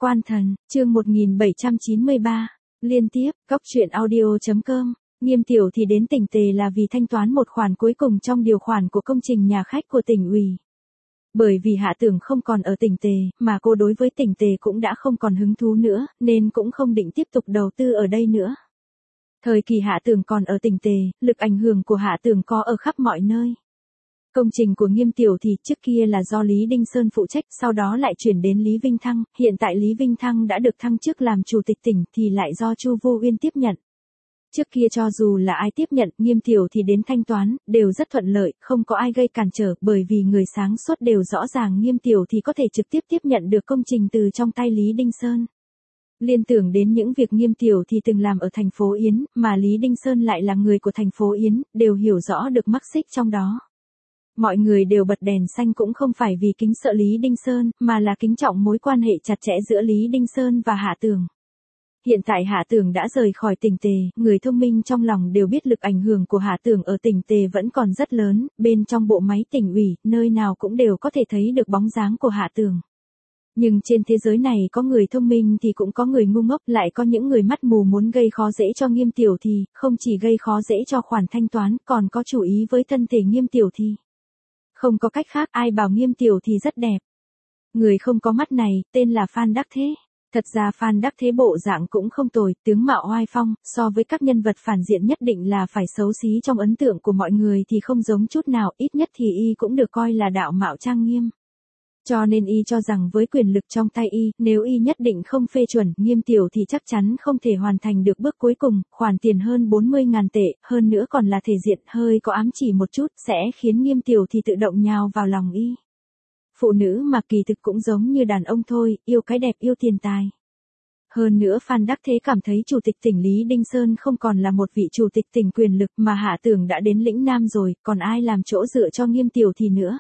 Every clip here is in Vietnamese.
Quan Thần, chương 1793, liên tiếp, góc truyện audio.com. Nghiêm Tiểu thì đến tỉnh Tề là vì thanh toán một khoản cuối cùng trong điều khoản của công trình nhà khách của tỉnh ủy. Bởi vì Hạ Tưởng không còn ở tỉnh Tề, mà cô đối với tỉnh Tề cũng đã không còn hứng thú nữa, nên cũng không định tiếp tục đầu tư ở đây nữa. Thời kỳ Hạ Tưởng còn ở tỉnh Tề, lực ảnh hưởng của Hạ Tưởng có ở khắp mọi nơi. Công trình của Nghiêm Tiểu thì trước kia là do Lý Đinh Sơn phụ trách, sau đó lại chuyển đến Lý Vinh Thăng, hiện tại Lý Vinh Thăng đã được thăng chức làm chủ tịch tỉnh thì lại do Chu Vô Uyên tiếp nhận. Trước kia cho dù là ai tiếp nhận, Nghiêm Tiểu thì đến thanh toán, đều rất thuận lợi, không có ai gây cản trở, bởi vì người sáng suốt đều rõ ràng Nghiêm Tiểu thì có thể trực tiếp tiếp nhận được công trình từ trong tay Lý Đinh Sơn. Liên tưởng đến những việc Nghiêm Tiểu thì từng làm ở thành phố Yến, mà Lý Đinh Sơn lại là người của thành phố Yến, đều hiểu rõ được mắc xích trong đó. Mọi người đều bật đèn xanh cũng không phải vì kính sợ Lý Đinh Sơn, mà là kính trọng mối quan hệ chặt chẽ giữa Lý Đinh Sơn và Hạ Tưởng. Hiện tại Hạ Tưởng đã rời khỏi tỉnh Tề, người thông minh trong lòng đều biết lực ảnh hưởng của Hạ Tưởng ở tỉnh Tề vẫn còn rất lớn, bên trong bộ máy tỉnh ủy, nơi nào cũng đều có thể thấy được bóng dáng của Hạ Tưởng. Nhưng trên thế giới này có người thông minh thì cũng có người ngu ngốc, lại có những người mắt mù muốn gây khó dễ cho Nghiêm Tiểu thì, không chỉ gây khó dễ cho khoản thanh toán, còn có chủ ý với thân thể Nghiêm Tiểu thì. Không có cách khác, ai bảo Nghiêm Tiểu thì rất đẹp. Người không có mắt này, tên là Phan Đắc Thế. Thật ra Phan Đắc Thế bộ dạng cũng không tồi, tướng mạo oai phong, so với các nhân vật phản diện nhất định là phải xấu xí trong ấn tượng của mọi người thì không giống chút nào, ít nhất thì y cũng được coi là đạo mạo trang nghiêm. Cho nên y cho rằng với quyền lực trong tay y, nếu y nhất định không phê chuẩn Nghiêm Tiểu thì chắc chắn không thể hoàn thành được bước cuối cùng, khoản tiền hơn 40.000 tệ, hơn nữa còn là thể diện hơi có ám chỉ một chút, sẽ khiến Nghiêm Tiểu thì tự động nhào vào lòng y. Phụ nữ mà kỳ thực cũng giống như đàn ông thôi, yêu cái đẹp yêu tiền tài. Hơn nữa Phan Đắc Thế cảm thấy Chủ tịch tỉnh Lý Đinh Sơn không còn là một vị Chủ tịch tỉnh quyền lực mà Hạ Tưởng đã đến lĩnh Nam rồi, còn ai làm chỗ dựa cho Nghiêm Tiểu thì nữa.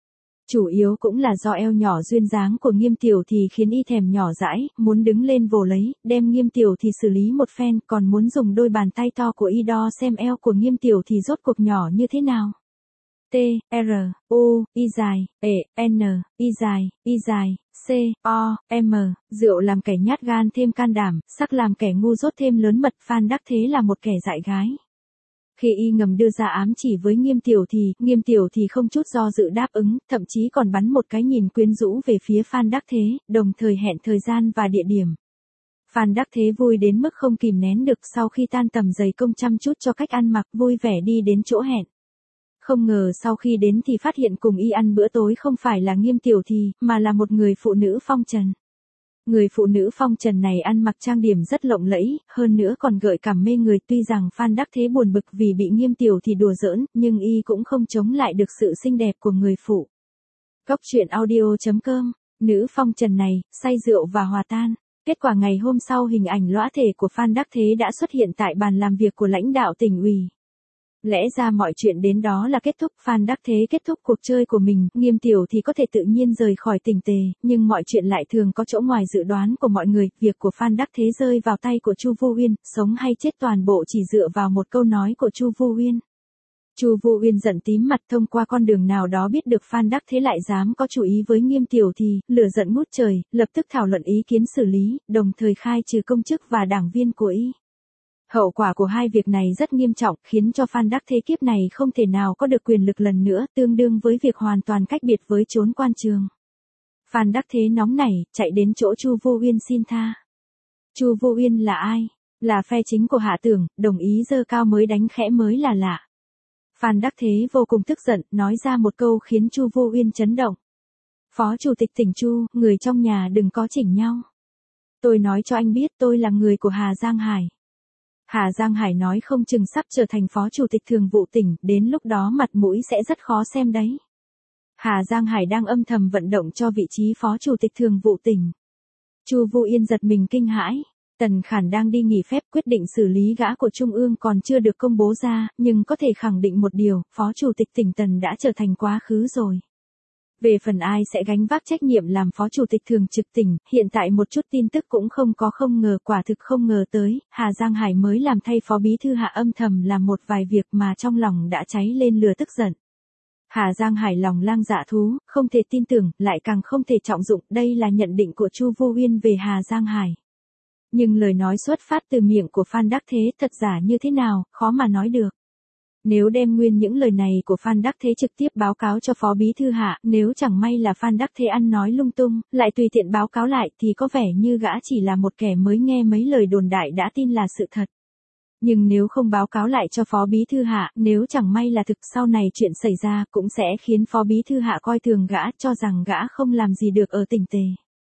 Chủ yếu cũng là do eo nhỏ duyên dáng của Nghiêm Tiểu thì khiến y thèm nhỏ dãi, muốn đứng lên vồ lấy, đem Nghiêm Tiểu thì xử lý một phen, còn muốn dùng đôi bàn tay to của y đo xem eo của Nghiêm Tiểu thì rốt cuộc nhỏ như thế nào. T, R, U, Y dài, E, N, Y dài, C, O, M, rượu làm kẻ nhát gan thêm can đảm, sắc làm kẻ ngu dốt thêm lớn mật, Phan Đắc Thế là một kẻ dại gái. Khi y ngầm đưa ra ám chỉ với Nghiêm Tiểu thì không chút do dự đáp ứng, thậm chí còn bắn một cái nhìn quyến rũ về phía Phan Đắc Thế, đồng thời hẹn thời gian và địa điểm. Phan Đắc Thế vui đến mức không kìm nén được, sau khi tan tầm giày công chăm chút cho cách ăn mặc, vui vẻ đi đến chỗ hẹn. Không ngờ sau khi đến thì phát hiện cùng y ăn bữa tối không phải là Nghiêm Tiểu thì, mà là một người phụ nữ phong trần. Người phụ nữ phong trần này ăn mặc trang điểm rất lộng lẫy, hơn nữa còn gợi cảm mê người, tuy rằng Phan Đắc Thế buồn bực vì bị Nghiêm Tiểu thì đùa giỡn, nhưng y cũng không chống lại được sự xinh đẹp của người phụ. Góc truyện audio.com, nữ phong trần này, say rượu và hòa tan. Kết quả ngày hôm sau hình ảnh lõa thể của Phan Đắc Thế đã xuất hiện tại bàn làm việc của lãnh đạo tỉnh ủy. Lẽ ra mọi chuyện đến đó là kết thúc, Phan Đắc Thế kết thúc cuộc chơi của mình, Nghiêm Tiểu thì có thể tự nhiên rời khỏi tỉnh Tề, nhưng mọi chuyện lại thường có chỗ ngoài dự đoán của mọi người, việc của Phan Đắc Thế rơi vào tay của Chu Vô Uyên, sống hay chết toàn bộ chỉ dựa vào một câu nói của Chu Vô Uyên. Chu Vô Uyên giận tím mặt, thông qua con đường nào đó biết được Phan Đắc Thế lại dám có chủ ý với Nghiêm Tiểu thì, lửa giận ngút trời, lập tức thảo luận ý kiến xử lý, đồng thời khai trừ công chức và đảng viên của y. Hậu quả của hai việc này rất nghiêm trọng, khiến cho Phan Đắc Thế kiếp này không thể nào có được quyền lực lần nữa, tương đương với việc hoàn toàn cách biệt với trốn quan trường. Phan Đắc Thế nóng nảy, chạy đến chỗ Chu Vô Uyên xin tha. Chu Vô Uyên là ai? Là phe chính của Hạ Tưởng, đồng ý giơ cao mới đánh khẽ mới là lạ. Phan Đắc Thế vô cùng tức giận, nói ra một câu khiến Chu Vô Uyên chấn động. Phó Chủ tịch tỉnh Chu, người trong nhà đừng có chỉnh nhau. Tôi nói cho anh biết tôi là người của Hà Giang Hải. Hà Giang Hải nói không chừng sắp trở thành phó chủ tịch thường vụ tỉnh, đến lúc đó mặt mũi sẽ rất khó xem đấy. Hà Giang Hải đang âm thầm vận động cho vị trí phó chủ tịch thường vụ tỉnh. Chu Vô Yên giật mình kinh hãi. Tần Khản đang đi nghỉ phép, quyết định xử lý gã của Trung ương còn chưa được công bố ra, nhưng có thể khẳng định một điều, phó chủ tịch tỉnh Tần đã trở thành quá khứ rồi. Về phần ai sẽ gánh vác trách nhiệm làm phó chủ tịch thường trực tỉnh, hiện tại một chút tin tức cũng không có, không ngờ, quả thực không ngờ tới, Hà Giang Hải mới làm thay phó bí thư Hạ âm thầm làm một vài việc mà trong lòng đã cháy lên lửa tức giận. Hà Giang Hải lòng lang dạ thú, không thể tin tưởng, lại càng không thể trọng dụng, đây là nhận định của Chu Vô Uyên về Hà Giang Hải. Nhưng lời nói xuất phát từ miệng của Phan Đắc Thế thật giả như thế nào, khó mà nói được. Nếu đem nguyên những lời này của Phan Đắc Thế trực tiếp báo cáo cho Phó Bí Thư Hạ, nếu chẳng may là Phan Đắc Thế ăn nói lung tung, lại tùy tiện báo cáo lại thì có vẻ như gã chỉ là một kẻ mới nghe mấy lời đồn đại đã tin là sự thật. Nhưng nếu không báo cáo lại cho Phó Bí Thư Hạ, nếu chẳng may là thực sau này chuyện xảy ra cũng sẽ khiến Phó Bí Thư Hạ coi thường gã cho rằng gã không làm gì được ở tỉnh Tề.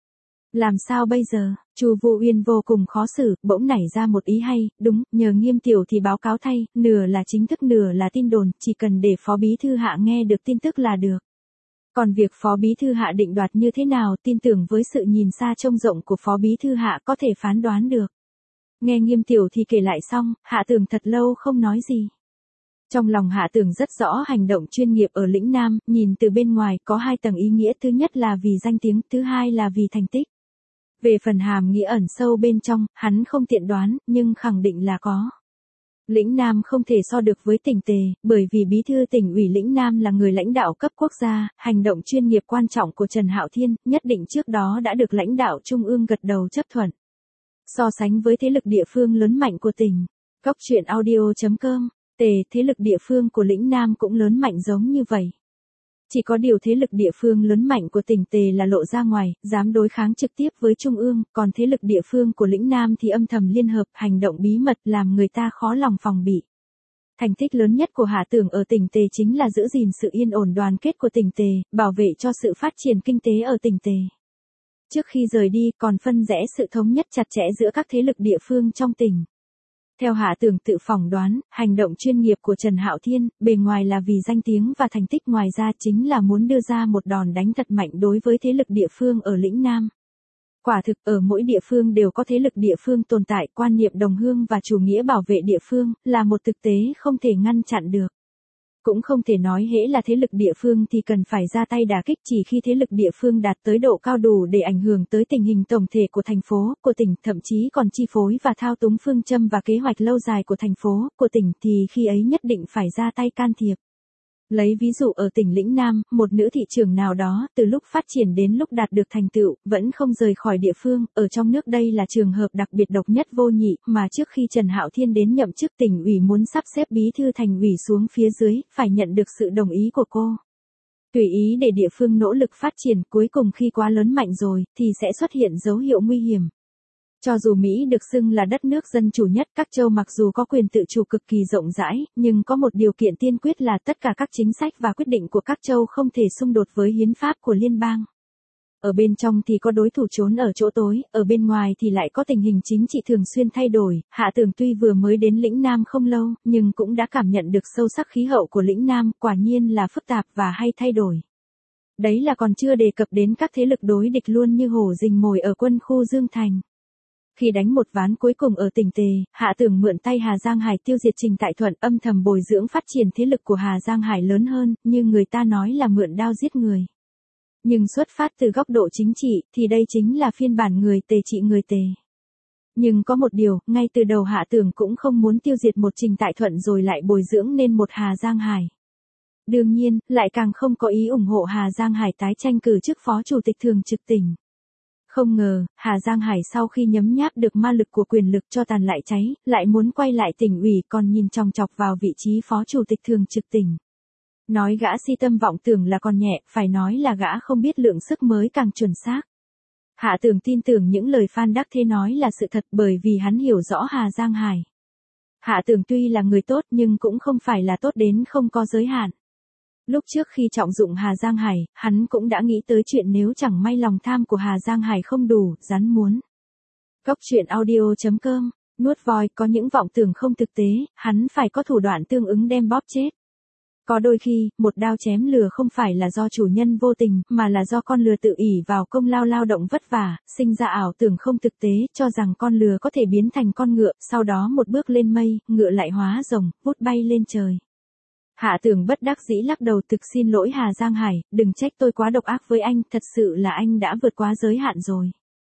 Làm sao bây giờ? Chu Vô Uyên vô cùng khó xử, bỗng nảy ra một ý hay, đúng, nhờ Nghiêm tiểu thì báo cáo thay, nửa là chính thức nửa là tin đồn, chỉ cần để Phó Bí Thư Hạ nghe được tin tức là được. Còn việc Phó Bí Thư Hạ định đoạt như thế nào, tin tưởng với sự nhìn xa trông rộng của Phó Bí Thư Hạ có thể phán đoán được. Nghe Nghiêm tiểu thì kể lại xong, Hạ Tường thật lâu không nói gì. Trong lòng Hạ Tường rất rõ hành động chuyên nghiệp ở lĩnh Nam, nhìn từ bên ngoài có hai tầng ý nghĩa, thứ nhất là vì danh tiếng, thứ hai là vì thành tích. Về phần hàm nghĩa ẩn sâu bên trong, hắn không tiện đoán, nhưng khẳng định là có. Lĩnh Nam không thể so được với tỉnh Tề, bởi vì Bí thư tỉnh ủy lĩnh Nam là người lãnh đạo cấp quốc gia, hành động chuyên nghiệp quan trọng của Trần Hạo Thiên, nhất định trước đó đã được lãnh đạo trung ương gật đầu chấp thuận. So sánh với thế lực địa phương lớn mạnh của tỉnh, Cóc Truyện Audio.com, Tề, thế lực địa phương của lĩnh Nam cũng lớn mạnh giống như vậy. Chỉ có điều thế lực địa phương lớn mạnh của tỉnh Tề là lộ ra ngoài, dám đối kháng trực tiếp với Trung ương, còn thế lực địa phương của lĩnh Nam thì âm thầm liên hợp, hành động bí mật làm người ta khó lòng phòng bị. Thành tích lớn nhất của Hạ Tường ở tỉnh Tề chính là giữ gìn sự yên ổn đoàn kết của tỉnh Tề, bảo vệ cho sự phát triển kinh tế ở tỉnh Tề. Trước khi rời đi còn phân rẽ sự thống nhất chặt chẽ giữa các thế lực địa phương trong tỉnh. Theo Hạ Tường tự phỏng đoán, hành động chuyên nghiệp của Trần Hạo Thiên, bề ngoài là vì danh tiếng và thành tích, ngoài ra chính là muốn đưa ra một đòn đánh thật mạnh đối với thế lực địa phương ở lĩnh Nam. Quả thực ở mỗi địa phương đều có thế lực địa phương tồn tại, quan niệm đồng hương và chủ nghĩa bảo vệ địa phương, là một thực tế không thể ngăn chặn được. Cũng không thể nói hễ là thế lực địa phương thì cần phải ra tay đả kích, chỉ khi thế lực địa phương đạt tới độ cao đủ để ảnh hưởng tới tình hình tổng thể của thành phố, của tỉnh, thậm chí còn chi phối và thao túng phương châm và kế hoạch lâu dài của thành phố, của tỉnh thì khi ấy nhất định phải ra tay can thiệp. Lấy ví dụ ở tỉnh lĩnh Nam, một nữ thị trưởng nào đó, từ lúc phát triển đến lúc đạt được thành tựu, vẫn không rời khỏi địa phương, ở trong nước đây là trường hợp đặc biệt độc nhất vô nhị, mà trước khi Trần Hạo Thiên đến nhậm chức tỉnh ủy muốn sắp xếp bí thư thành ủy xuống phía dưới, phải nhận được sự đồng ý của cô. Tùy ý để địa phương nỗ lực phát triển, cuối cùng khi quá lớn mạnh rồi, thì sẽ xuất hiện dấu hiệu nguy hiểm. Cho dù Mỹ được xưng là đất nước dân chủ nhất, các châu mặc dù có quyền tự chủ cực kỳ rộng rãi, nhưng có một điều kiện tiên quyết là tất cả các chính sách và quyết định của các châu không thể xung đột với hiến pháp của liên bang. Ở bên trong thì có đối thủ trốn ở chỗ tối, ở bên ngoài thì lại có tình hình chính trị thường xuyên thay đổi. Hạ Tường tuy vừa mới đến lĩnh Nam không lâu, nhưng cũng đã cảm nhận được sâu sắc khí hậu của lĩnh Nam, quả nhiên là phức tạp và hay thay đổi. Đấy là còn chưa đề cập đến các thế lực đối địch luôn như hổ rình mồi ở quân khu Dương Thành. Khi đánh một ván cuối cùng ở tỉnh Tề, Hạ Tường mượn tay Hà Giang Hải tiêu diệt Trình Tại Thuận, âm thầm bồi dưỡng phát triển thế lực của Hà Giang Hải lớn hơn, như người ta nói là mượn đao giết người. Nhưng xuất phát từ góc độ chính trị, thì đây chính là phiên bản người Tề trị người Tề. Nhưng có một điều, ngay từ đầu Hạ Tường cũng không muốn tiêu diệt một Trình Tại Thuận rồi lại bồi dưỡng nên một Hà Giang Hải. Đương nhiên, lại càng không có ý ủng hộ Hà Giang Hải tái tranh cử chức phó chủ tịch thường trực tỉnh. Không ngờ, Hà Giang Hải sau khi nhấm nháp được ma lực của quyền lực cho tàn lại cháy, lại muốn quay lại tỉnh ủy còn nhìn chòng chọc vào vị trí phó chủ tịch thường trực tỉnh. Nói gã si tâm vọng tưởng là còn nhẹ, phải nói là gã không biết lượng sức mới càng chuẩn xác. Hạ Tường tin tưởng những lời Phan Đắc Thế nói là sự thật bởi vì hắn hiểu rõ Hà Giang Hải. Hạ Tường tuy là người tốt nhưng cũng không phải là tốt đến không có giới hạn. Lúc trước khi trọng dụng Hà Giang Hải, hắn cũng đã nghĩ tới chuyện nếu chẳng may lòng tham của Hà Giang Hải không đủ, rắn muốn. Cóc Truyện Audio.com, nuốt voi, có những vọng tưởng không thực tế, hắn phải có thủ đoạn tương ứng đem bóp chết. Có đôi khi, một đao chém lừa không phải là do chủ nhân vô tình, mà là do con lừa tự ỷ vào công lao lao động vất vả, sinh ra ảo tưởng không thực tế, cho rằng con lừa có thể biến thành con ngựa, sau đó một bước lên mây, ngựa lại hóa rồng, vút bay lên trời. Hạ Tường bất đắc dĩ lắc đầu, thực xin lỗi Hà Giang Hải, đừng trách tôi quá độc ác với anh, thật sự là anh đã vượt quá giới hạn rồi.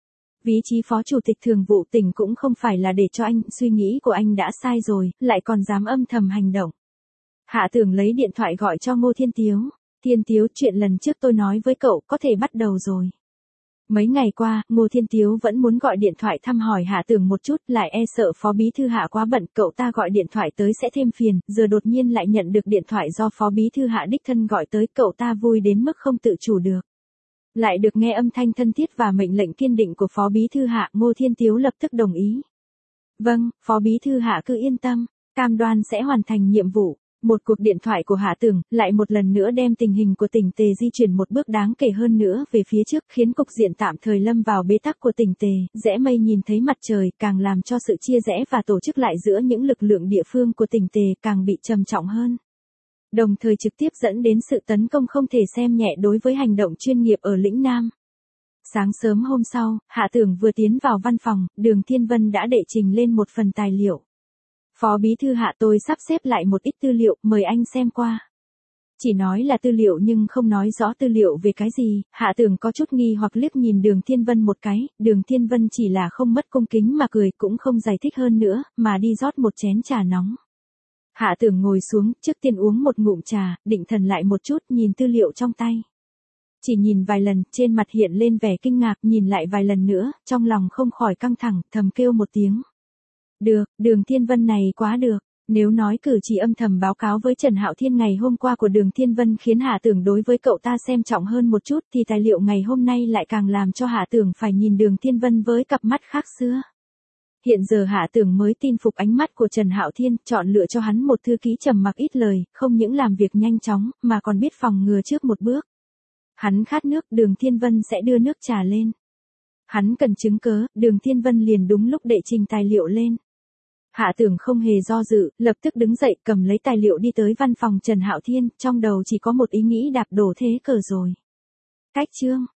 Vị trí phó chủ tịch thường vụ tỉnh cũng không phải là để cho anh, suy nghĩ của anh đã sai rồi, lại còn dám âm thầm hành động. Hạ Tường lấy điện thoại gọi cho Ngô Thiên Tiếu. Thiên Tiếu, chuyện lần trước tôi nói với cậu có thể bắt đầu rồi. Mấy ngày qua, Ngô Thiên Tiếu vẫn muốn gọi điện thoại thăm hỏi Hạ Tưởng một chút, lại e sợ Phó Bí Thư Hạ quá bận, cậu ta gọi điện thoại tới sẽ thêm phiền, giờ đột nhiên lại nhận được điện thoại do Phó Bí Thư Hạ đích thân gọi tới, cậu ta vui đến mức không tự chủ được. Lại được nghe âm thanh thân thiết và mệnh lệnh kiên định của Phó Bí Thư Hạ, Ngô Thiên Tiếu lập tức đồng ý. Vâng, Phó Bí Thư Hạ cứ yên tâm, cam đoan sẽ hoàn thành nhiệm vụ. Một cuộc điện thoại của Hạ Tưởng, lại một lần nữa đem tình hình của tỉnh Tề di chuyển một bước đáng kể hơn nữa về phía trước, khiến cục diện tạm thời lâm vào bế tắc của tỉnh Tề, rẽ mây nhìn thấy mặt trời, càng làm cho sự chia rẽ và tổ chức lại giữa những lực lượng địa phương của tỉnh Tề càng bị trầm trọng hơn. Đồng thời trực tiếp dẫn đến sự tấn công không thể xem nhẹ đối với hành động chuyên nghiệp ở lĩnh Nam. Sáng sớm hôm sau, Hạ Tưởng vừa tiến vào văn phòng, Đường Thiên Vân đã đệ trình lên một phần tài liệu. Phó Bí Thư Hạ, tôi sắp xếp lại một ít tư liệu, mời anh xem qua. Chỉ nói là tư liệu nhưng không nói rõ tư liệu về cái gì, Hạ Tưởng có chút nghi hoặc liếc nhìn Đường Thiên Vân một cái, Đường Thiên Vân chỉ là không mất cung kính mà cười, cũng không giải thích hơn nữa, mà đi rót một chén trà nóng. Hạ Tưởng ngồi xuống, trước tiên uống một ngụm trà, định thần lại một chút, nhìn tư liệu trong tay. Chỉ nhìn vài lần, trên mặt hiện lên vẻ kinh ngạc, nhìn lại vài lần nữa, trong lòng không khỏi căng thẳng, thầm kêu một tiếng. Được, Đường Thiên Vân này quá được. Nếu nói cử chỉ âm thầm báo cáo với Trần Hạo Thiên ngày hôm qua của Đường Thiên Vân khiến Hạ Tưởng đối với cậu ta xem trọng hơn một chút, thì tài liệu ngày hôm nay lại càng làm cho Hạ Tưởng phải nhìn Đường Thiên Vân với cặp mắt khác xưa. Hiện giờ Hạ Tưởng mới tin phục ánh mắt của Trần Hạo Thiên, chọn lựa cho hắn một thư ký trầm mặc ít lời, không những làm việc nhanh chóng, mà còn biết phòng ngừa trước một bước. Hắn khát nước, Đường Thiên Vân sẽ đưa nước trà lên. Hắn cần chứng cớ, Đường Thiên Vân liền đúng lúc đệ trình tài liệu lên. Hạ Tưởng không hề do dự, lập tức đứng dậy cầm lấy tài liệu đi tới văn phòng Trần Hạo Thiên, trong đầu chỉ có một ý nghĩ đạp đổ thế cờ rồi. Cách chương